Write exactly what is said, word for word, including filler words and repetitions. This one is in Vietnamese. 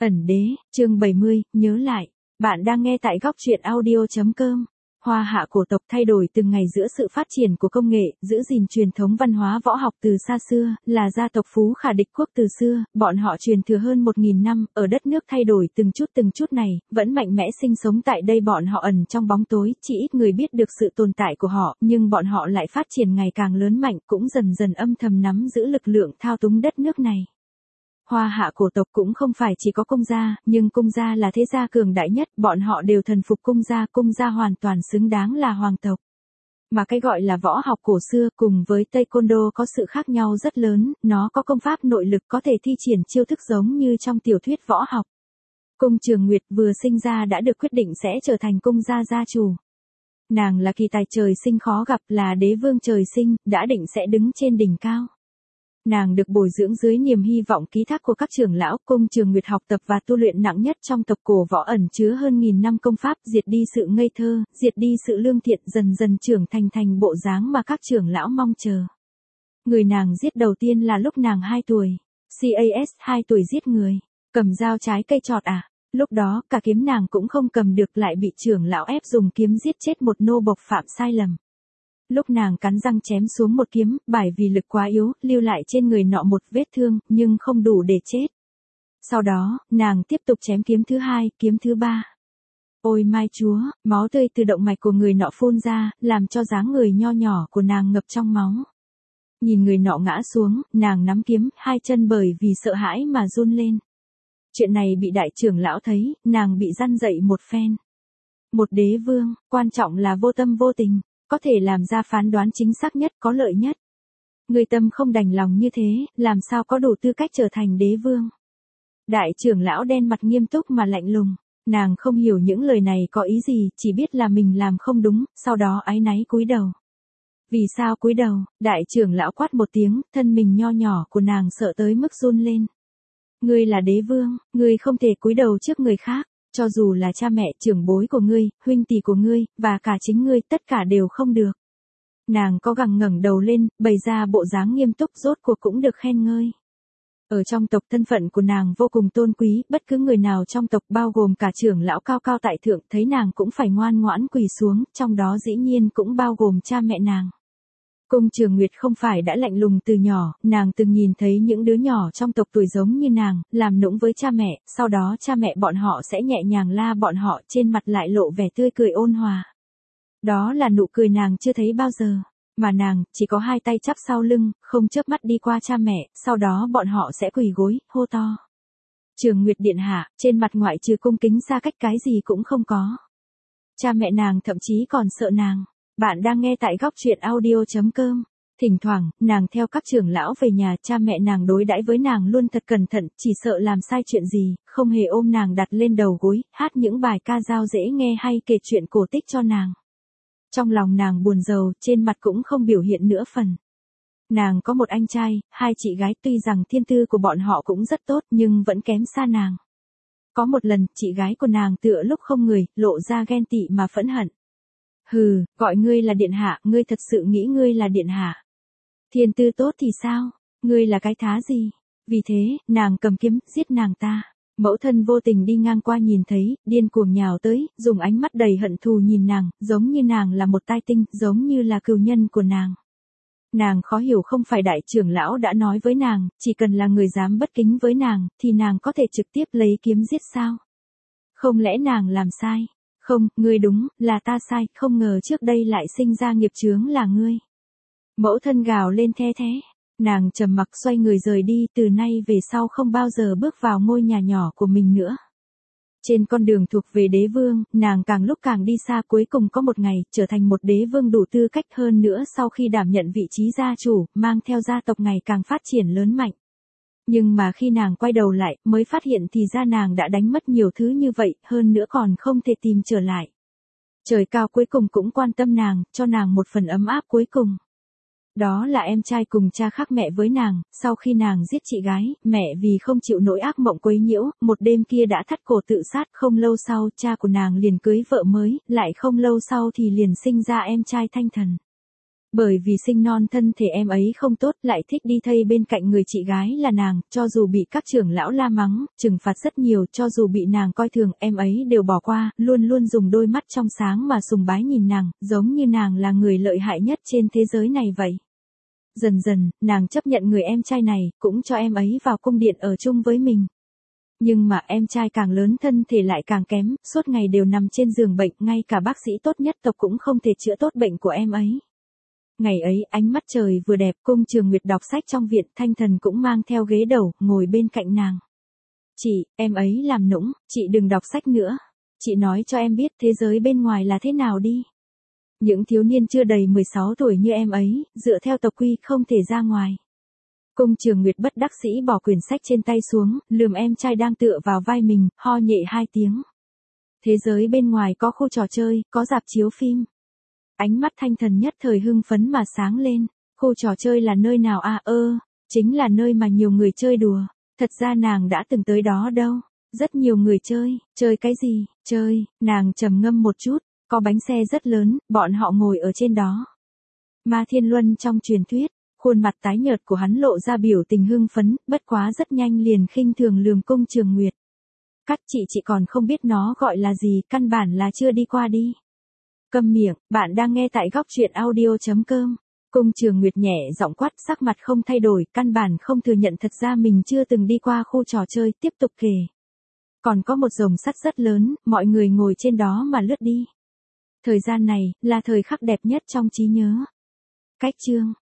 Ẩn đế, chương bảy mươi, nhớ lại. Bạn đang nghe tại góc truyện audio.com. Hoa hạ cổ tộc thay đổi từng ngày giữa sự phát triển của công nghệ, giữ gìn truyền thống văn hóa võ học từ xa xưa, là gia tộc Phú Khả địch quốc từ xưa, bọn họ truyền thừa hơn một nghìn năm, ở đất nước thay đổi từng chút từng chút này, vẫn mạnh mẽ sinh sống tại đây. Bọn họ ẩn trong bóng tối, chỉ ít người biết được sự tồn tại của họ, nhưng bọn họ lại phát triển ngày càng lớn mạnh, cũng dần dần âm thầm nắm giữ lực lượng thao túng đất nước này. Hoa hạ cổ tộc cũng không phải chỉ có cung gia, nhưng cung gia là thế gia cường đại nhất, bọn họ đều thần phục cung gia, cung gia hoàn toàn xứng đáng là hoàng tộc. Mà cái gọi là võ học cổ xưa cùng với Taekwondo có sự khác nhau rất lớn, nó có công pháp nội lực có thể thi triển chiêu thức giống như trong tiểu thuyết võ học. Cung Trường Nguyệt vừa sinh ra đã được quyết định sẽ trở thành cung gia gia chủ. Nàng là kỳ tài trời sinh khó gặp, là đế vương trời sinh, đã định sẽ đứng trên đỉnh cao. Nàng được bồi dưỡng dưới niềm hy vọng ký thác của các trưởng lão. Cung Trường Nguyệt học tập và tu luyện nặng nhất trong tộc cổ võ, ẩn chứa hơn nghìn năm công pháp, diệt đi sự ngây thơ, diệt đi sự lương thiện, dần dần trưởng thành thành bộ dáng mà các trưởng lão mong chờ. Người nàng giết đầu tiên là lúc nàng hai tuổi. Cas hai tuổi giết người. Cầm dao trái cây chọt à? Lúc đó, cả kiếm nàng cũng không cầm được, lại bị trưởng lão ép dùng kiếm giết chết một nô bộc phạm sai lầm. Lúc nàng cắn răng chém xuống một kiếm, bởi vì lực quá yếu, lưu lại trên người nọ một vết thương, nhưng không đủ để chết. Sau đó, nàng tiếp tục chém kiếm thứ hai, kiếm thứ ba. Ôi mai chúa, máu tươi từ động mạch của người nọ phun ra, làm cho dáng người nho nhỏ của nàng ngập trong máu. Nhìn người nọ ngã xuống, nàng nắm kiếm, hai chân bởi vì sợ hãi mà run lên. Chuyện này bị đại trưởng lão thấy, nàng bị răn dậy một phen. Một đế vương, quan trọng là vô tâm vô tình, có thể làm ra phán đoán chính xác nhất, có lợi nhất. Người tâm không đành lòng như thế, làm sao có đủ tư cách trở thành đế vương. Đại trưởng lão đen mặt nghiêm túc mà lạnh lùng, nàng không hiểu những lời này có ý gì, chỉ biết là mình làm không đúng, sau đó áy náy cúi đầu. Vì sao cúi đầu? Đại trưởng lão quát một tiếng, thân mình nho nhỏ của nàng sợ tới mức run lên. Ngươi là đế vương, ngươi không thể cúi đầu trước người khác. Cho dù là cha mẹ, trưởng bối của ngươi, huynh tỷ của ngươi, và cả chính ngươi, tất cả đều không được. Nàng có gắng ngẩng đầu lên, bày ra bộ dáng nghiêm túc, rốt cuộc cũng được khen ngơi. Ở trong tộc, thân phận của nàng vô cùng tôn quý, bất cứ người nào trong tộc, bao gồm cả trưởng lão cao cao tại thượng, thấy nàng cũng phải ngoan ngoãn quỳ xuống, trong đó dĩ nhiên cũng bao gồm cha mẹ nàng. Cung Trường Nguyệt không phải đã lạnh lùng từ nhỏ, nàng từng nhìn thấy những đứa nhỏ trong tộc tuổi giống như nàng, làm nũng với cha mẹ, sau đó cha mẹ bọn họ sẽ nhẹ nhàng la bọn họ, trên mặt lại lộ vẻ tươi cười ôn hòa. Đó là nụ cười nàng chưa thấy bao giờ, mà nàng chỉ có hai tay chắp sau lưng, không chớp mắt đi qua cha mẹ, sau đó bọn họ sẽ quỳ gối, hô to. Trường Nguyệt điện hạ, trên mặt ngoại trừ cung kính xa cách cái gì cũng không có. Cha mẹ nàng thậm chí còn sợ nàng. Bạn đang nghe tại góc truyện audio.com. Thỉnh thoảng, nàng theo các trưởng lão về nhà, cha mẹ nàng đối đãi với nàng luôn thật cẩn thận, chỉ sợ làm sai chuyện gì, không hề ôm nàng đặt lên đầu gối, hát những bài ca dao dễ nghe hay kể chuyện cổ tích cho nàng. Trong lòng nàng buồn rầu, trên mặt cũng không biểu hiện nửa phần. Nàng có một anh trai, hai chị gái, tuy rằng thiên tư của bọn họ cũng rất tốt nhưng vẫn kém xa nàng. Có một lần, chị gái của nàng tựa lúc không người, lộ ra ghen tị mà phẫn hận. Hừ, gọi ngươi là điện hạ, ngươi thật sự nghĩ ngươi là điện hạ. Thiên tư tốt thì sao, ngươi là cái thá gì? Vì thế, nàng cầm kiếm, giết nàng ta. Mẫu thân vô tình đi ngang qua nhìn thấy, điên cuồng nhào tới, dùng ánh mắt đầy hận thù nhìn nàng, giống như nàng là một tai tinh, giống như là cừu nhân của nàng. Nàng khó hiểu, không phải đại trưởng lão đã nói với nàng, chỉ cần là người dám bất kính với nàng, thì nàng có thể trực tiếp lấy kiếm giết sao? Không lẽ nàng làm sai? Không, ngươi đúng, là ta sai, không ngờ trước đây lại sinh ra nghiệp chướng là ngươi. Mẫu thân gào lên the thế, nàng trầm mặc xoay người rời đi, từ nay về sau không bao giờ bước vào ngôi nhà nhỏ của mình nữa. Trên con đường thuộc về đế vương, nàng càng lúc càng đi xa, cuối cùng có một ngày, trở thành một đế vương đủ tư cách, hơn nữa sau khi đảm nhận vị trí gia chủ, mang theo gia tộc ngày càng phát triển lớn mạnh. Nhưng mà khi nàng quay đầu lại, mới phát hiện thì ra nàng đã đánh mất nhiều thứ như vậy, hơn nữa còn không thể tìm trở lại. Trời cao cuối cùng cũng quan tâm nàng, cho nàng một phần ấm áp cuối cùng. Đó là em trai cùng cha khác mẹ với nàng, sau khi nàng giết chị gái, mẹ vì không chịu nỗi ác mộng quấy nhiễu, một đêm kia đã thắt cổ tự sát, không lâu sau cha của nàng liền cưới vợ mới, lại không lâu sau thì liền sinh ra em trai Thanh Thần. Bởi vì sinh non thân thể em ấy không tốt, lại thích đi thây bên cạnh người chị gái là nàng, cho dù bị các trưởng lão la mắng, trừng phạt rất nhiều, cho dù bị nàng coi thường, em ấy đều bỏ qua, luôn luôn dùng đôi mắt trong sáng mà sùng bái nhìn nàng, giống như nàng là người lợi hại nhất trên thế giới này vậy. Dần dần, nàng chấp nhận người em trai này, cũng cho em ấy vào cung điện ở chung với mình. Nhưng mà em trai càng lớn thân thể lại càng kém, suốt ngày đều nằm trên giường bệnh, ngay cả bác sĩ tốt nhất tộc cũng không thể chữa tốt bệnh của em ấy. Ngày ấy, ánh mắt trời vừa đẹp, Cung Trường Nguyệt đọc sách trong viện, Thanh Thần cũng mang theo ghế đầu, ngồi bên cạnh nàng. Chị, em ấy làm nũng, chị đừng đọc sách nữa. Chị nói cho em biết thế giới bên ngoài là thế nào đi. Những thiếu niên chưa đầy mười sáu tuổi như em ấy, dựa theo tộc quy không thể ra ngoài. Cung Trường Nguyệt bất đắc dĩ bỏ quyển sách trên tay xuống, lườm em trai đang tựa vào vai mình, ho nhẹ hai tiếng. Thế giới bên ngoài có khu trò chơi, có rạp chiếu phim. Ánh mắt Thanh Thần nhất thời hưng phấn mà sáng lên. Khu trò chơi là nơi nào à? Ơ, chính là nơi mà nhiều người chơi đùa. Thật ra nàng đã từng tới đó đâu. Rất nhiều người chơi, chơi cái gì? Chơi, nàng trầm ngâm một chút, có bánh xe rất lớn, bọn họ ngồi ở trên đó. Ma Thiên Luân trong truyền thuyết, khuôn mặt tái nhợt của hắn lộ ra biểu tình hưng phấn, bất quá rất nhanh liền khinh thường lườm Cung Trường Nguyệt. Cắt chị chị còn không biết nó gọi là gì, căn bản là chưa đi qua đi. Câm miệng, bạn đang nghe tại góc truyện audio chấm com. Cung Trường Nguyệt nhẹ giọng quát, sắc mặt không thay đổi, căn bản không thừa nhận thật ra mình chưa từng đi qua khu trò chơi, tiếp tục kể. Còn có một dòng sắt rất lớn, mọi người ngồi trên đó mà lướt đi. Thời gian này, là thời khắc đẹp nhất trong trí nhớ. Cách chương.